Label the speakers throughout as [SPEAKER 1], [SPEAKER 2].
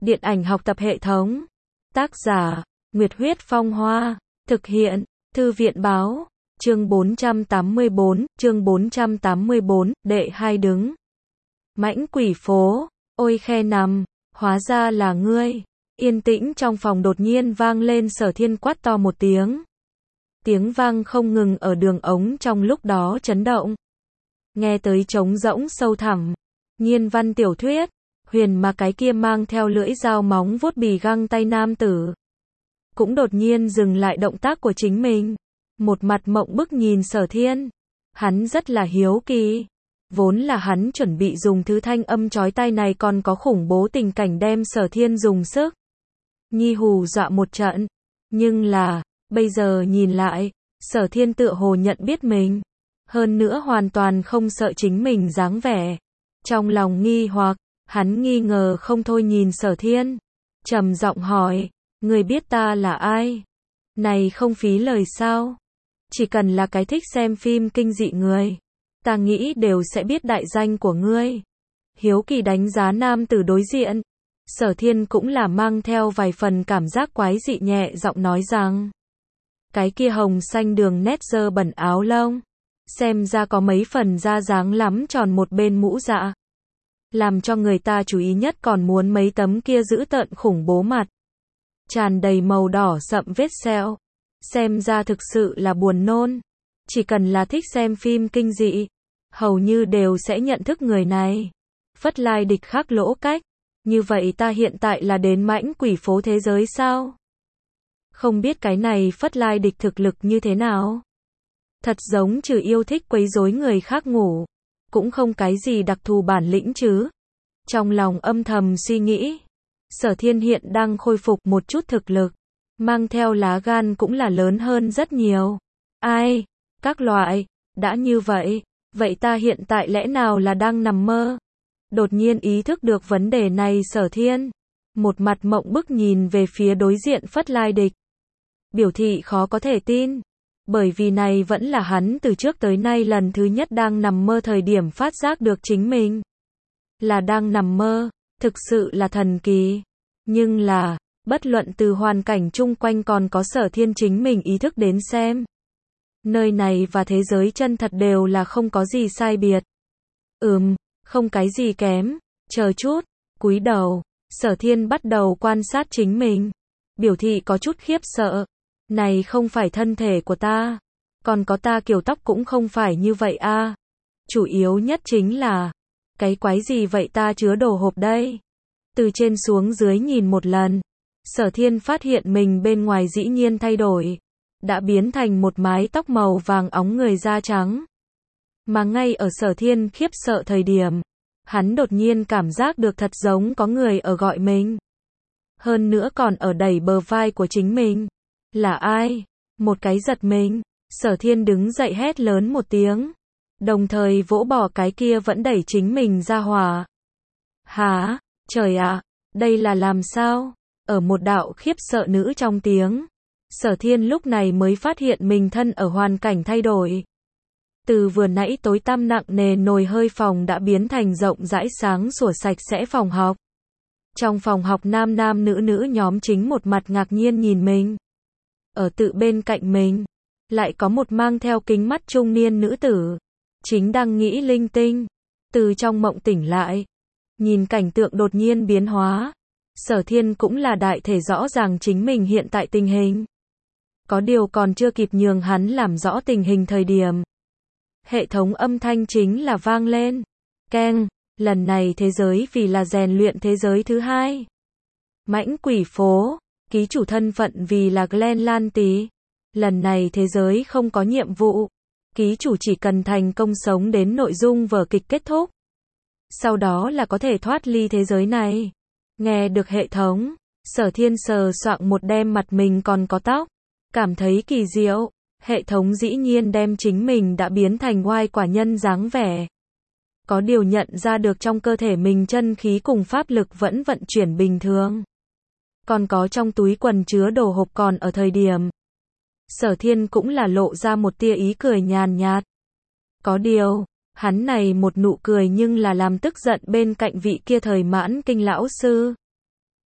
[SPEAKER 1] Điện ảnh học tập hệ thống. Tác giả, Nguyệt Huyết Phong Hoa. Thực hiện, Thư viện Báo. Chương 484, đệ 2 đứng. Mãnh quỷ phố, ôi khe nằm, hóa ra là ngươi. Yên tĩnh trong phòng đột nhiên vang lên Sở Thiên quát to một tiếng. Tiếng vang không ngừng ở đường ống trong lúc đó chấn động. Nghe tới trống rỗng sâu thẳm. Nhiên văn tiểu thuyết, huyền mà cái kia mang theo lưỡi dao móng vuốt bì găng tay nam tử. Cũng đột nhiên dừng lại động tác của chính mình. Một mặt mộng bức nhìn Sở Thiên. Hắn rất là hiếu kỳ. Vốn là hắn chuẩn bị dùng thứ thanh âm chói tai này còn có khủng bố tình cảnh đem Sở Thiên dùng sức nhi hù dọa một trận. Nhưng là, bây giờ nhìn lại, Sở Thiên tựa hồ nhận biết mình. Hơn nữa hoàn toàn không sợ chính mình dáng vẻ. Trong lòng nghi hoặc, hắn nghi ngờ không thôi nhìn Sở Thiên. Trầm giọng hỏi, người biết ta là ai? Này không phí lời sao? Chỉ cần là cái thích xem phim kinh dị người, ta nghĩ đều sẽ biết đại danh của ngươi. Hiếu kỳ đánh giá nam tử đối diện. Sở Thiên cũng là mang theo vài phần cảm giác quái dị nhẹ giọng nói rằng. Cái kia hồng xanh đường nét dơ bẩn áo lông. Xem ra có mấy phần da dáng lắm tròn một bên mũ dạ. Làm cho người ta chú ý nhất còn muốn mấy tấm kia dữ tợn khủng bố mặt. Tràn đầy màu đỏ sậm vết sẹo. Xem ra thực sự là buồn nôn. Chỉ cần là thích xem phim kinh dị, hầu như đều sẽ nhận thức người này. Phất Lai Địch khắc lỗ cách. Như vậy ta hiện tại là đến mãnh quỷ phố thế giới sao? Không biết cái này Phất Lai Địch thực lực như thế nào? Thật giống trừ yêu thích quấy rối người khác ngủ. Cũng không cái gì đặc thù bản lĩnh chứ. Trong lòng âm thầm suy nghĩ. Sở Thiên hiện đang khôi phục một chút thực lực. Mang theo lá gan cũng là lớn hơn rất nhiều. Ai? Các loại. Đã như vậy. Vậy ta hiện tại lẽ nào là đang nằm mơ? Đột nhiên ý thức được vấn đề này Sở Thiên. Một mặt mộng bức nhìn về phía đối diện Phất Lai Địch. Biểu thị khó có thể tin. Bởi vì này vẫn là hắn từ trước tới nay lần thứ nhất đang nằm mơ thời điểm phát giác được chính mình. Là đang nằm mơ. Thực sự là thần kỳ. Nhưng là, bất luận từ hoàn cảnh chung quanh còn có Sở Thiên chính mình ý thức đến xem. Nơi này và thế giới chân thật đều là không có gì sai biệt. Không cái gì kém. Chờ chút, cúi đầu, Sở Thiên bắt đầu quan sát chính mình. Biểu thị có chút khiếp sợ. Này không phải thân thể của ta. Còn có ta kiểu tóc cũng không phải như vậy a. Chủ yếu nhất chính là, cái quái gì vậy ta chứa đồ hộp đây? Từ trên xuống dưới nhìn một lần. Sở Thiên phát hiện mình bên ngoài dĩ nhiên thay đổi. Đã biến thành một mái tóc màu vàng óng người da trắng. Mà ngay ở Sở Thiên khiếp sợ thời điểm, hắn đột nhiên cảm giác được thật giống có người ở gọi mình. Hơn nữa còn ở đẩy bờ vai của chính mình. Là ai? Một cái giật mình, Sở Thiên đứng dậy hét lớn một tiếng. Đồng thời vỗ bỏ cái kia vẫn đẩy chính mình ra hỏa. Hả? Trời ạ, đây là làm sao? Ở một đạo khiếp sợ nữ trong tiếng. Sở Thiên lúc này mới phát hiện mình thân ở hoàn cảnh thay đổi. Từ vừa nãy tối tăm nặng nề nồi hơi phòng đã biến thành rộng rãi sáng sủa sạch sẽ phòng học. Trong phòng học nam nam nữ nữ nhóm chính một mặt ngạc nhiên nhìn mình. Ở tự bên cạnh mình, lại có một mang theo kính mắt trung niên nữ tử. Chính đang nghĩ linh tinh. Từ trong mộng tỉnh lại. Nhìn cảnh tượng đột nhiên biến hóa. Sở Thiên cũng là đại thể rõ ràng chính mình hiện tại tình hình. Có điều còn chưa kịp nhường hắn làm rõ tình hình thời điểm. Hệ thống âm thanh chính là vang lên. Keng, lần này thế giới vì là rèn luyện thế giới thứ 2. Mãnh quỷ phố, ký chủ thân phận vì là Glenn Lan Tý. Lần này thế giới không có nhiệm vụ. Ký chủ chỉ cần thành công sống đến nội dung vở kịch kết thúc. Sau đó là có thể thoát ly thế giới này. Nghe được hệ thống, Sở Thiên sờ soạng một đêm mặt mình còn có tóc. Cảm thấy kỳ diệu. Hệ thống dĩ nhiên đem chính mình đã biến thành oai quả nhân dáng vẻ. Có điều nhận ra được trong cơ thể mình chân khí cùng pháp lực vẫn vận chuyển bình thường. Còn có trong túi quần chứa đồ hộp còn ở thời điểm. Sở Thiên cũng là lộ ra một tia ý cười nhàn nhạt. Có điều, hắn này một nụ cười nhưng là làm tức giận bên cạnh vị kia thời mãn kinh lão sư.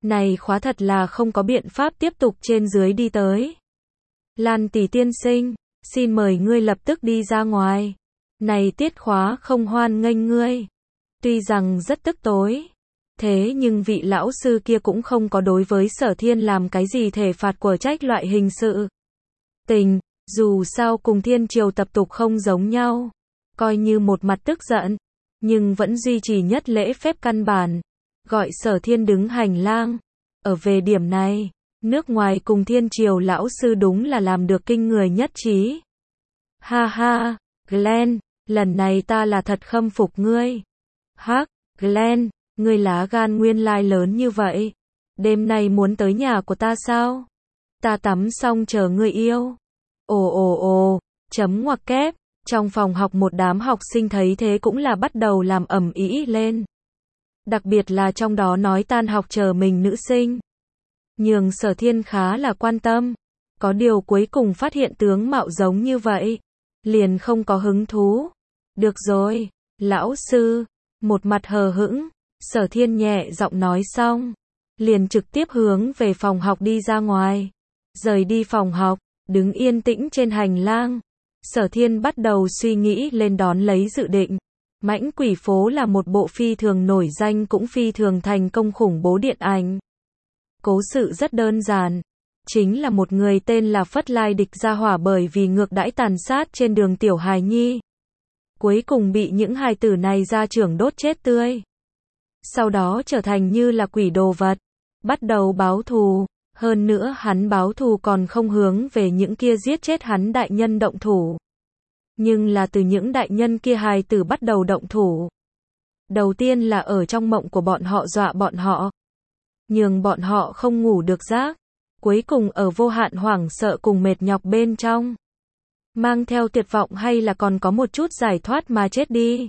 [SPEAKER 1] Này khóa thật là không có biện pháp tiếp tục trên dưới đi tới. Lan tỷ tiên sinh, xin mời ngươi lập tức đi ra ngoài. Này tiết khóa không hoan nghênh ngươi. Tuy rằng rất tức tối, thế nhưng vị lão sư kia cũng không có đối với Sở Thiên làm cái gì thể phạt của trách loại hình sự tình, dù sao cùng thiên triều tập tục không giống nhau, coi như một mặt tức giận, nhưng vẫn duy trì nhất lễ phép căn bản, gọi Sở Thiên đứng hành lang. Ở về điểm này, nước ngoài cùng thiên triều lão sư đúng là làm được kinh người nhất trí. Ha ha, Glenn, lần này ta là thật khâm phục ngươi. Hắc, Glenn, ngươi lá gan nguyên lai lớn như vậy. Đêm nay muốn tới nhà của ta sao? Ta tắm xong chờ ngươi yêu. Ồ, chấm ngoặc kép. Trong phòng học một đám học sinh thấy thế cũng là bắt đầu làm ầm ĩ lên. Đặc biệt là trong đó nói tan học chờ mình nữ sinh. Nhường Sở Thiên khá là quan tâm. Có điều cuối cùng phát hiện tướng mạo giống như vậy. Liền không có hứng thú. Được rồi, lão sư. Một mặt hờ hững, Sở Thiên nhẹ giọng nói xong. Liền trực tiếp hướng về phòng học đi ra ngoài. Rời đi phòng học, đứng yên tĩnh trên hành lang. Sở Thiên bắt đầu suy nghĩ lên đón lấy dự định. Mãnh Quỷ Phố là một bộ phi thường nổi danh cũng phi thường thành công khủng bố điện ảnh. Cố sự rất đơn giản. Chính là một người tên là Phất Lai Địch ra hỏa bởi vì ngược đãi tàn sát trên đường tiểu hài nhi. Cuối cùng bị những hài tử này gia trưởng đốt chết tươi. Sau đó trở thành như là quỷ đồ vật. Bắt đầu báo thù. Hơn nữa hắn báo thù còn không hướng về những kia giết chết hắn đại nhân động thủ. Nhưng là từ những đại nhân kia hài tử bắt đầu động thủ. Đầu tiên là ở trong mộng của bọn họ dọa bọn họ. Nhưng bọn họ không ngủ được giấc. Cuối cùng ở vô hạn hoảng sợ cùng mệt nhọc bên trong. Mang theo tuyệt vọng hay là còn có một chút giải thoát mà chết đi.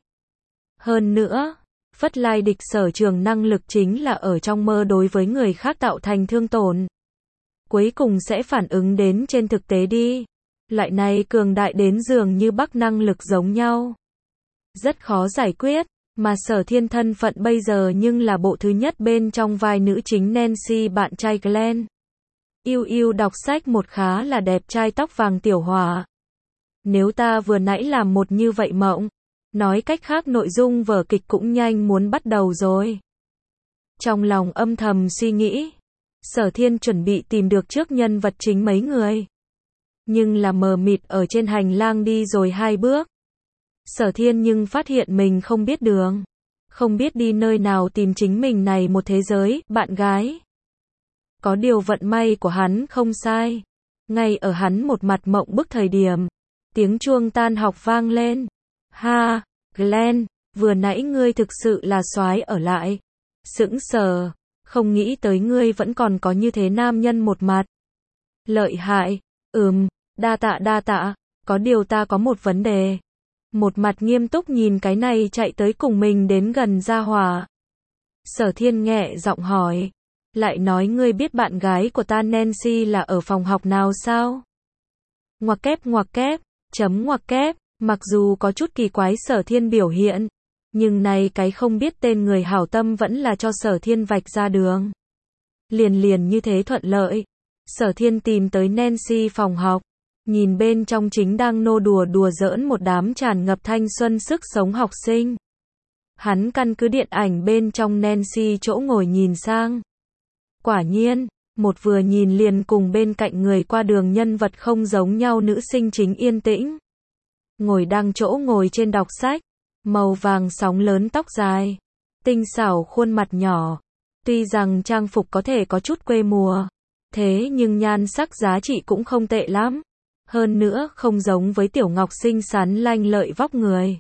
[SPEAKER 1] Hơn nữa, Phất Lai Địch sở trường năng lực chính là ở trong mơ đối với người khác tạo thành thương tổn. Cuối cùng sẽ phản ứng đến trên thực tế đi. Loại này cường đại đến dường như bắc năng lực giống nhau. Rất khó giải quyết, mà Sở Thiên thân phận bây giờ nhưng là bộ thứ nhất bên trong vai nữ chính Nancy bạn trai Glenn. Yêu yêu đọc sách một khá là đẹp trai tóc vàng tiểu hỏa. Nếu ta vừa nãy làm một như vậy mộng, nói cách khác nội dung vở kịch cũng nhanh muốn bắt đầu rồi. Trong lòng âm thầm suy nghĩ, Sở Thiên chuẩn bị tìm được trước nhân vật chính mấy người. Nhưng là mờ mịt ở trên hành lang đi rồi 2 bước. Sở Thiên nhưng phát hiện mình không biết đường. Không biết đi nơi nào tìm chính mình này một thế giới, bạn gái. Có điều vận may của hắn không sai. Ngay ở hắn một mặt mộng bức thời điểm. Tiếng chuông tan học vang lên. Ha, Glenn, vừa nãy ngươi thực sự là soái ở lại. Sững sờ, không nghĩ tới ngươi vẫn còn có như thế nam nhân một mặt. Lợi hại, đa tạ, có điều ta có một vấn đề. Một mặt nghiêm túc nhìn cái này chạy tới cùng mình đến gần gia hỏa. Sở Thiên nhẹ giọng hỏi. Lại nói ngươi biết bạn gái của ta Nancy là ở phòng học nào sao? Ngoặc kép, chấm ngoặc kép, mặc dù có chút kỳ quái Sở Thiên biểu hiện, nhưng này cái không biết tên người hảo tâm vẫn là cho Sở Thiên vạch ra đường. Liền như thế thuận lợi. Sở Thiên tìm tới Nancy phòng học, nhìn bên trong chính đang nô đùa giỡn một đám tràn ngập thanh xuân sức sống học sinh. Hắn căn cứ điện ảnh bên trong Nancy chỗ ngồi nhìn sang. Quả nhiên, một vừa nhìn liền cùng bên cạnh người qua đường nhân vật không giống nhau nữ sinh chính yên tĩnh. Ngồi đang chỗ ngồi trên đọc sách, màu vàng sóng lớn tóc dài, tinh xảo khuôn mặt nhỏ. Tuy rằng trang phục có thể có chút quê mùa, thế nhưng nhan sắc giá trị cũng không tệ lắm. Hơn nữa không giống với tiểu ngọc xinh xắn lanh lợi vóc người.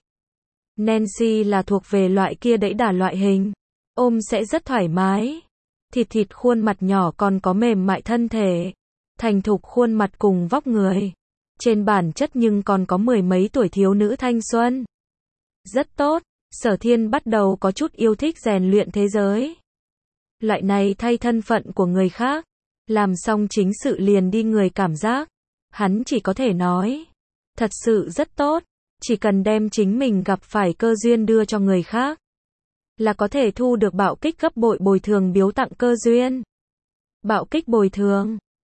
[SPEAKER 1] Nancy là thuộc về loại kia đẫy đà loại hình, ôm sẽ rất thoải mái. Thịt khuôn mặt nhỏ còn có mềm mại thân thể, thành thục khuôn mặt cùng vóc người. Trên bản chất nhưng còn có 10 mấy tuổi thiếu nữ thanh xuân. Rất tốt, Sở Thiên bắt đầu có chút yêu thích rèn luyện thế giới. Loại này thay thân phận của người khác, làm xong chính sự liền đi người cảm giác. Hắn chỉ có thể nói, thật sự rất tốt, chỉ cần đem chính mình gặp phải cơ duyên đưa cho người khác. là có thể thu được bạo kích gấp bội bồi thường biếu tặng cơ duyên. Bạo kích bồi thường